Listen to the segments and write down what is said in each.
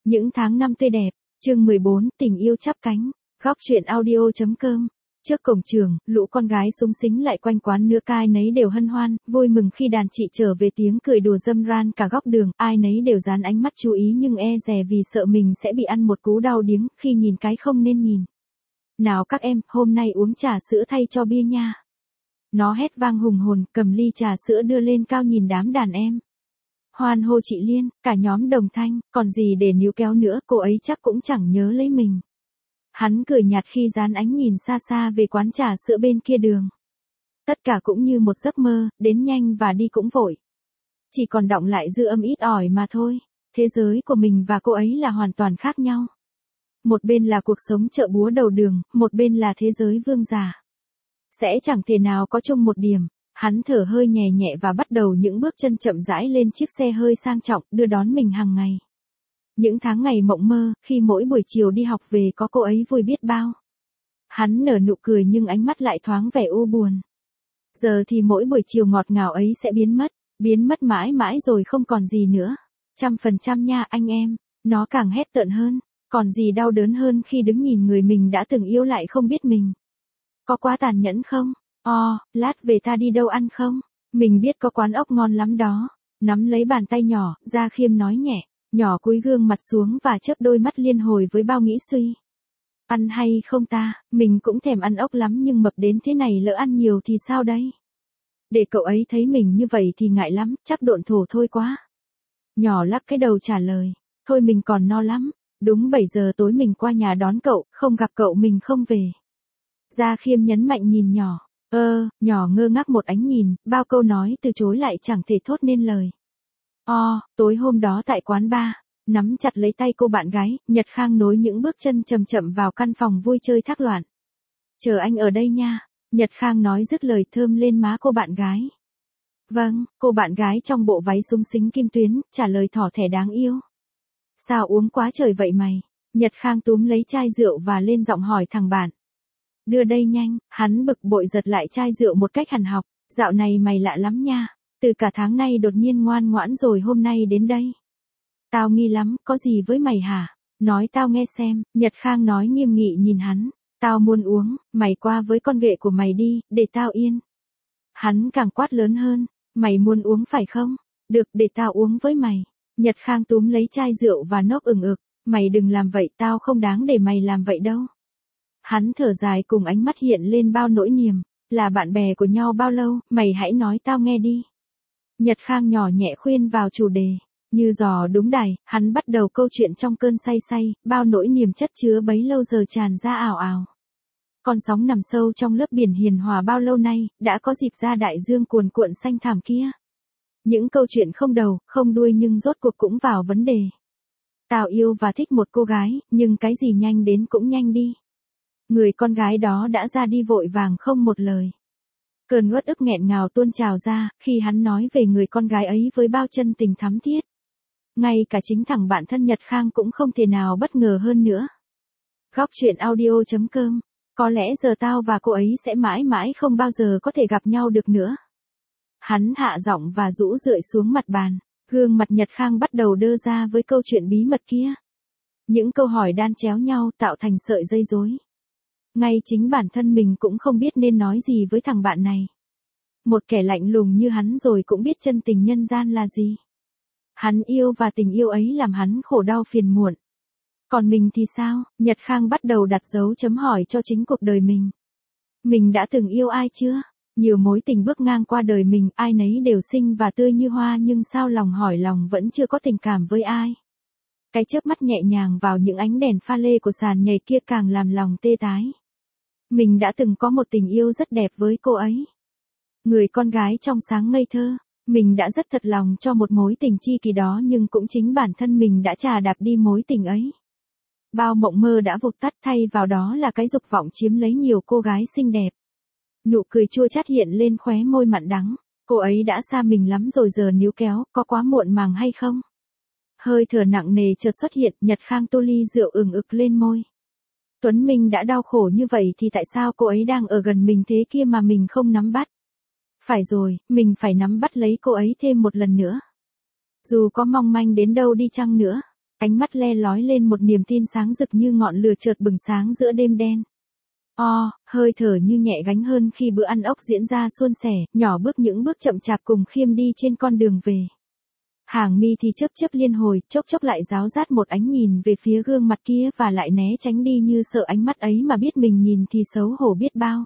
Những tháng năm tươi đẹp, chương 14, tình yêu chắp cánh, góc truyện audio.com. Trước cổng trường, lũ con gái súng xính lại quanh quán nữa, ai nấy đều hân hoan, vui mừng khi đàn chị trở về, tiếng cười đùa râm ran cả góc đường, ai nấy đều dán ánh mắt chú ý nhưng e dè vì sợ mình sẽ bị ăn một cú đau điếng khi nhìn cái không nên nhìn. Nào các em, hôm nay uống trà sữa thay cho bia nha. Nó hét vang hùng hồn, cầm ly trà sữa đưa lên cao nhìn đám đàn em. Hoan hô chị Liên, cả nhóm đồng thanh, còn gì để níu kéo nữa, cô ấy chắc cũng chẳng nhớ lấy mình. Hắn cười nhạt khi dán ánh nhìn xa xa về quán trà sữa bên kia đường. Tất cả cũng như một giấc mơ, đến nhanh và đi cũng vội. Chỉ còn đọng lại dư âm ít ỏi mà thôi. Thế giới của mình và cô ấy là hoàn toàn khác nhau. Một bên là cuộc sống chợ búa đầu đường, một bên là thế giới vương giả. Sẽ chẳng thể nào có chung một điểm. Hắn thở hơi nhẹ nhẹ và bắt đầu những bước chân chậm rãi lên chiếc xe hơi sang trọng đưa đón mình hàng ngày. Những tháng ngày mộng mơ, khi mỗi buổi chiều đi học về có cô ấy vui biết bao. Hắn nở nụ cười nhưng ánh mắt lại thoáng vẻ u buồn. Giờ thì mỗi buổi chiều ngọt ngào ấy sẽ biến mất mãi mãi rồi không còn gì nữa. 100% nha anh em, nó càng hét tợn hơn, còn gì đau đớn hơn khi đứng nhìn người mình đã từng yêu lại không biết mình. Có quá tàn nhẫn không? Lát về ta đi đâu ăn không? Mình biết có quán ốc ngon lắm đó. Nắm lấy bàn tay nhỏ, Gia Khiêm nói nhẹ, nhỏ cúi gương mặt xuống và chớp đôi mắt liên hồi với bao nghĩ suy. Ăn hay không ta, mình cũng thèm ăn ốc lắm nhưng mập đến thế này lỡ ăn nhiều thì sao đây? Để cậu ấy thấy mình như vậy thì ngại lắm, chắc độn thổ thôi quá. Nhỏ lắc cái đầu trả lời, thôi mình còn no lắm, đúng 7 giờ tối mình qua nhà đón cậu, không gặp cậu mình không về. Gia Khiêm nhấn mạnh nhìn nhỏ. Nhỏ ngơ ngác một ánh nhìn, bao câu nói từ chối lại chẳng thể thốt nên lời. Tối hôm đó tại quán bar, nắm chặt lấy tay cô bạn gái, Nhật Khang nối những bước chân chậm chậm vào căn phòng vui chơi thác loạn. Chờ anh ở đây nha, Nhật Khang nói dứt lời thơm lên má cô bạn gái. Vâng, cô bạn gái trong bộ váy xúng xính kim tuyến, trả lời thỏ thẻ đáng yêu. Sao uống quá trời vậy mày? Nhật Khang túm lấy chai rượu và lên giọng hỏi thằng bạn. Đưa đây nhanh, hắn bực bội giật lại chai rượu một cách hằn học, dạo này mày lạ lắm nha, từ cả tháng nay đột nhiên ngoan ngoãn rồi hôm nay đến đây. Tao nghi lắm, có gì với mày hả? Nói tao nghe xem, Nhật Khang nói nghiêm nghị nhìn hắn, tao muốn uống, mày qua với con ghệ của mày đi, để tao yên. Hắn càng quát lớn hơn, mày muốn uống phải không? Được, để tao uống với mày. Nhật Khang túm lấy chai rượu và nốc ừng ực, mày đừng làm vậy, tao không đáng để mày làm vậy đâu. Hắn thở dài cùng ánh mắt hiện lên bao nỗi niềm, là bạn bè của nhau bao lâu, mày hãy nói tao nghe đi. Nhật Khang nhỏ nhẹ khuyên vào chủ đề, như giò đúng đài, hắn bắt đầu câu chuyện trong cơn say, bao nỗi niềm chất chứa bấy lâu giờ tràn ra ào ào. Con sóng nằm sâu trong lớp biển hiền hòa bao lâu nay, đã có dịp ra đại dương cuồn cuộn xanh thẳm kia. Những câu chuyện không đầu, không đuôi nhưng rốt cuộc cũng vào vấn đề. Tao yêu và thích một cô gái, nhưng cái gì nhanh đến cũng nhanh đi. Người con gái đó đã ra đi vội vàng không một lời. Cơn uất ức nghẹn ngào tuôn trào ra, khi hắn nói về người con gái ấy với bao chân tình thắm thiết. Ngay cả chính thằng bạn thân Nhật Khang cũng không thể nào bất ngờ hơn nữa. Góc truyện audio.com. Có lẽ giờ tao và cô ấy sẽ mãi mãi không bao giờ có thể gặp nhau được nữa. Hắn hạ giọng và rũ rượi xuống mặt bàn. Gương mặt Nhật Khang bắt đầu đơ ra với câu chuyện bí mật kia. Những câu hỏi đan chéo nhau tạo thành sợi dây rối. Ngay chính bản thân mình cũng không biết nên nói gì với thằng bạn này. Một kẻ lạnh lùng như hắn rồi cũng biết chân tình nhân gian là gì. Hắn yêu và tình yêu ấy làm hắn khổ đau phiền muộn. Còn mình thì sao? Nhật Khang bắt đầu đặt dấu chấm hỏi cho chính cuộc đời mình. Mình đã từng yêu ai chưa? Nhiều mối tình bước ngang qua đời mình, ai nấy đều xinh và tươi như hoa nhưng sao lòng hỏi lòng vẫn chưa có tình cảm với ai. Cái chớp mắt nhẹ nhàng vào những ánh đèn pha lê của sàn nhảy kia càng làm lòng tê tái. Mình đã từng có một tình yêu rất đẹp với cô ấy. Người con gái trong sáng ngây thơ, mình đã rất thật lòng cho một mối tình chi kỳ đó nhưng cũng chính bản thân mình đã chà đạp đi mối tình ấy. Bao mộng mơ đã vụt tắt thay vào đó là cái dục vọng chiếm lấy nhiều cô gái xinh đẹp. Nụ cười chua chát hiện lên khóe môi mặn đắng, cô ấy đã xa mình lắm rồi giờ níu kéo, có quá muộn màng hay không? Hơi thở nặng nề chợt xuất hiện, Nhật Khang tô ly rượu ừng ực lên môi. Tuấn Minh đã đau khổ như vậy thì tại sao cô ấy đang ở gần mình thế kia mà mình không nắm bắt? Phải rồi, mình phải nắm bắt lấy cô ấy thêm một lần nữa. Dù có mong manh đến đâu đi chăng nữa. Ánh mắt le lói lên một niềm tin sáng rực như ngọn lửa chợt bừng sáng giữa đêm đen. Hơi thở như nhẹ gánh hơn khi bữa ăn ốc diễn ra suôn sẻ, nhỏ bước những bước chậm chạp cùng Khiêm đi trên con đường về. Hàng mi thì chớp chớp liên hồi, chốc chốc lại ráo rát một ánh nhìn về phía gương mặt kia và lại né tránh đi như sợ ánh mắt ấy mà biết mình nhìn thì xấu hổ biết bao.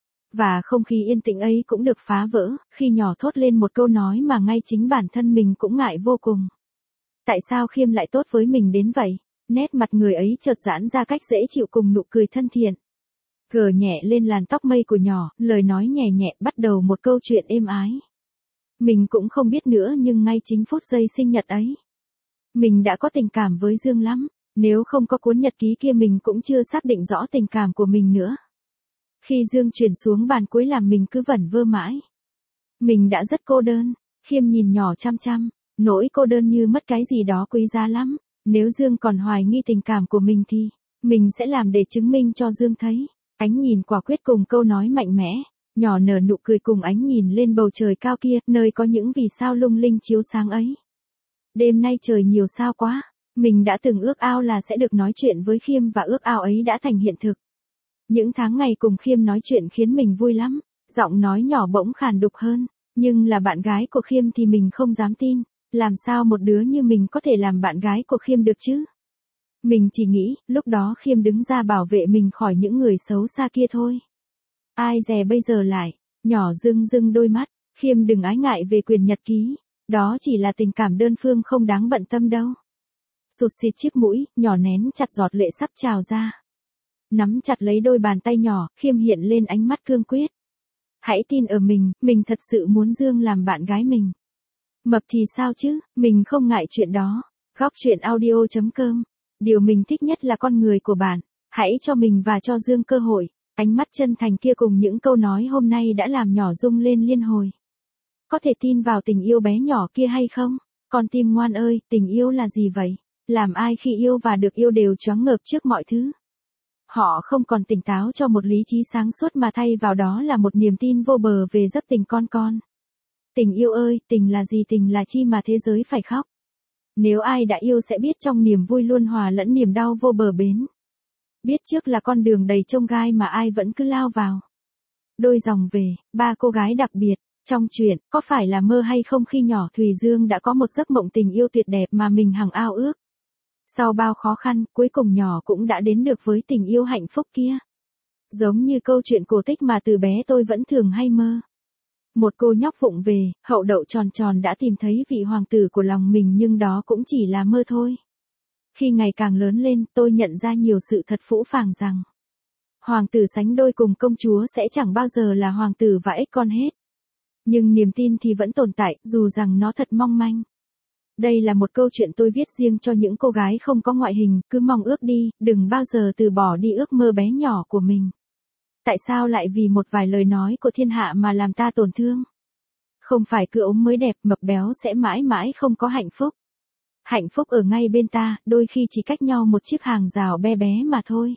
Và không khí yên tĩnh ấy cũng được phá vỡ, khi nhỏ thốt lên một câu nói mà ngay chính bản thân mình cũng ngại vô cùng. Tại sao Khiêm lại tốt với mình đến vậy? Nét mặt người ấy chợt giãn ra cách dễ chịu cùng nụ cười thân thiện. Gờ nhẹ lên làn tóc mây của nhỏ, lời nói nhẹ nhẹ bắt đầu một câu chuyện êm ái. Mình cũng không biết nữa nhưng ngay chính phút giây sinh nhật ấy, mình đã có tình cảm với Dương lắm. Nếu không có cuốn nhật ký kia mình cũng chưa xác định rõ tình cảm của mình nữa. Khi Dương chuyển xuống bàn cuối làm mình cứ vẩn vơ mãi. Mình đã rất cô đơn. Khiêm nhìn nhỏ chăm chăm, nỗi cô đơn như mất cái gì đó quý giá lắm. Nếu Dương còn hoài nghi tình cảm của mình thì, mình sẽ làm để chứng minh cho Dương thấy. Ánh nhìn quả quyết cùng câu nói mạnh mẽ, nhỏ nở nụ cười cùng ánh nhìn lên bầu trời cao kia, nơi có những vì sao lung linh chiếu sáng ấy. Đêm nay trời nhiều sao quá, mình đã từng ước ao là sẽ được nói chuyện với Khiêm và ước ao ấy đã thành hiện thực. Những tháng ngày cùng Khiêm nói chuyện khiến mình vui lắm, giọng nói nhỏ bỗng khàn đục hơn, nhưng là bạn gái của Khiêm thì mình không dám tin, làm sao một đứa như mình có thể làm bạn gái của Khiêm được chứ? Mình chỉ nghĩ, lúc đó Khiêm đứng ra bảo vệ mình khỏi những người xấu xa kia thôi. Ai dè bây giờ lại, nhỏ rưng rưng đôi mắt, Khiêm đừng ái ngại về quyền nhật ký, đó chỉ là tình cảm đơn phương không đáng bận tâm đâu. Sụt xịt chiếc mũi, nhỏ nén chặt giọt lệ sắp trào ra. Nắm chặt lấy đôi bàn tay nhỏ, Khiêm hiện lên ánh mắt cương quyết. Hãy tin ở mình thật sự muốn Dương làm bạn gái mình. Mập thì sao chứ, mình không ngại chuyện đó. Góc chuyện audio.com. Điều mình thích nhất là con người của bạn. Hãy cho mình và cho Dương cơ hội. Ánh mắt chân thành kia cùng những câu nói hôm nay đã làm nhỏ rung lên liên hồi. Có thể tin vào tình yêu bé nhỏ kia hay không? Con tim ngoan ơi, tình yêu là gì vậy? Làm ai khi yêu và được yêu đều choáng ngợp trước mọi thứ. Họ không còn tỉnh táo cho một lý trí sáng suốt mà thay vào đó là một niềm tin vô bờ về giấc tình con. Tình yêu ơi, tình là gì, tình là chi mà thế giới phải khóc. Nếu ai đã yêu sẽ biết trong niềm vui luôn hòa lẫn niềm đau vô bờ bến. Biết trước là con đường đầy chông gai mà ai vẫn cứ lao vào. Đôi dòng về, ba cô gái đặc biệt, trong chuyện, có phải là mơ hay không khi nhỏ Thùy Dương đã có một giấc mộng tình yêu tuyệt đẹp mà mình hằng ao ước. Sau bao khó khăn, cuối cùng nhỏ cũng đã đến được với tình yêu hạnh phúc kia. Giống như câu chuyện cổ tích mà từ bé tôi vẫn thường hay mơ. Một cô nhóc vụng về, hậu đậu tròn tròn đã tìm thấy vị hoàng tử của lòng mình nhưng đó cũng chỉ là mơ thôi. Khi ngày càng lớn lên, tôi nhận ra nhiều sự thật phũ phàng rằng hoàng tử sánh đôi cùng công chúa sẽ chẳng bao giờ là hoàng tử và ếch con hết. Nhưng niềm tin thì vẫn tồn tại, dù rằng nó thật mong manh. Đây là một câu chuyện tôi viết riêng cho những cô gái không có ngoại hình, cứ mong ước đi, đừng bao giờ từ bỏ đi ước mơ bé nhỏ của mình. Tại sao lại vì một vài lời nói của thiên hạ mà làm ta tổn thương? Không phải cứ ốm mới đẹp, mập béo sẽ mãi mãi không có hạnh phúc. Hạnh phúc ở ngay bên ta, đôi khi chỉ cách nhau một chiếc hàng rào bé bé mà thôi.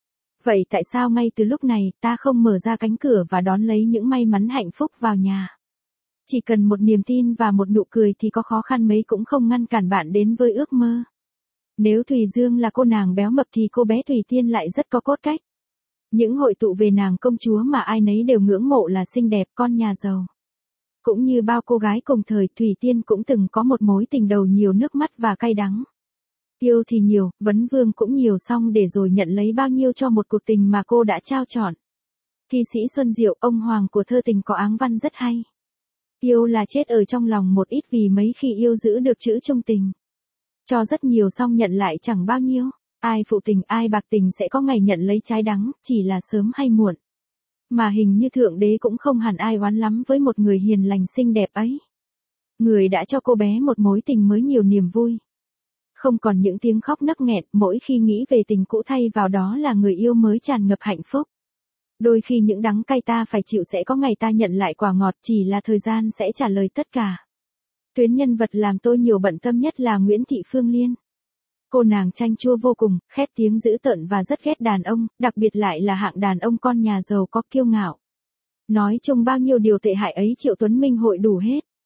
Vậy tại sao ngay từ lúc này, ta không mở ra cánh cửa và đón lấy những may mắn hạnh phúc vào nhà? Chỉ cần một niềm tin và một nụ cười thì có khó khăn mấy cũng không ngăn cản bạn đến với ước mơ. Nếu Thùy Dương là cô nàng béo mập thì cô bé Thùy Tiên lại rất có cốt cách. Những hội tụ về nàng công chúa mà ai nấy đều ngưỡng mộ là xinh đẹp, con nhà giàu. Cũng như bao cô gái cùng thời, Thùy Tiên cũng từng có một mối tình đầu nhiều nước mắt và cay đắng. Yêu thì nhiều, vấn vương cũng nhiều xong để rồi nhận lấy bao nhiêu cho một cuộc tình mà cô đã trao chọn. Thi sĩ Xuân Diệu, ông hoàng của thơ tình có áng văn rất hay. Yêu là chết ở trong lòng một ít vì mấy khi yêu giữ được chữ trung tình. Cho rất nhiều xong nhận lại chẳng bao nhiêu. Ai phụ tình ai bạc tình sẽ có ngày nhận lấy trái đắng, chỉ là sớm hay muộn. Mà hình như Thượng Đế cũng không hẳn ai oán lắm với một người hiền lành xinh đẹp ấy. Người đã cho cô bé một mối tình mới nhiều niềm vui. Không còn những tiếng khóc nấc nghẹn mỗi khi nghĩ về tình cũ, thay vào đó là người yêu mới tràn ngập hạnh phúc. Đôi khi những đắng cay ta phải chịu sẽ có ngày ta nhận lại quả ngọt, chỉ là thời gian sẽ trả lời tất cả. Tuyến nhân vật làm tôi nhiều bận tâm nhất là Nguyễn Thị Phương Liên. Cô nàng chanh chua vô cùng, khét tiếng dữ tợn và rất ghét đàn ông, đặc biệt lại là hạng đàn ông con nhà giàu có kiêu ngạo. Nói chung bao nhiêu điều tệ hại ấy Triệu Tuấn Minh hội đủ hết.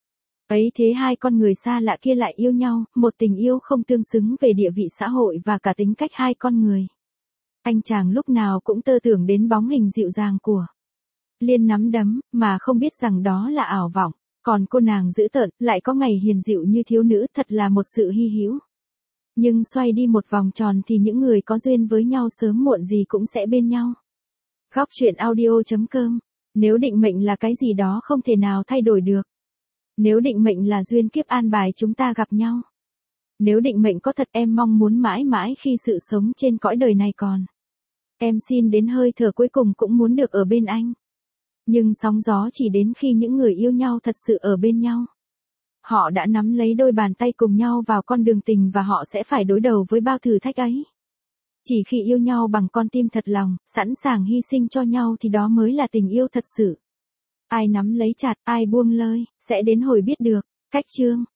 Ấy thế hai con người xa lạ kia lại yêu nhau, một tình yêu không tương xứng về địa vị xã hội và cả tính cách hai con người. Anh chàng lúc nào cũng tơ tưởng đến bóng hình dịu dàng của Liên nắm đấm, mà không biết rằng đó là ảo vọng. Còn cô nàng dữ tợn, lại có ngày hiền dịu như thiếu nữ, thật là một sự hy hữu. Nhưng xoay đi một vòng tròn thì những người có duyên với nhau sớm muộn gì cũng sẽ bên nhau. Góc truyện audio.com. Nếu định mệnh là cái gì đó không thể nào thay đổi được. Nếu định mệnh là duyên kiếp an bài chúng ta gặp nhau. Nếu định mệnh có thật em mong muốn mãi mãi khi sự sống trên cõi đời này còn. Em xin đến hơi thở cuối cùng cũng muốn được ở bên anh. Nhưng sóng gió chỉ đến khi những người yêu nhau thật sự ở bên nhau. Họ đã nắm lấy đôi bàn tay cùng nhau vào con đường tình và họ sẽ phải đối đầu với bao thử thách ấy. Chỉ khi yêu nhau bằng con tim thật lòng, sẵn sàng hy sinh cho nhau thì đó mới là tình yêu thật sự. Ai nắm lấy chặt, ai buông lơi, sẽ đến hồi biết được. Cách chương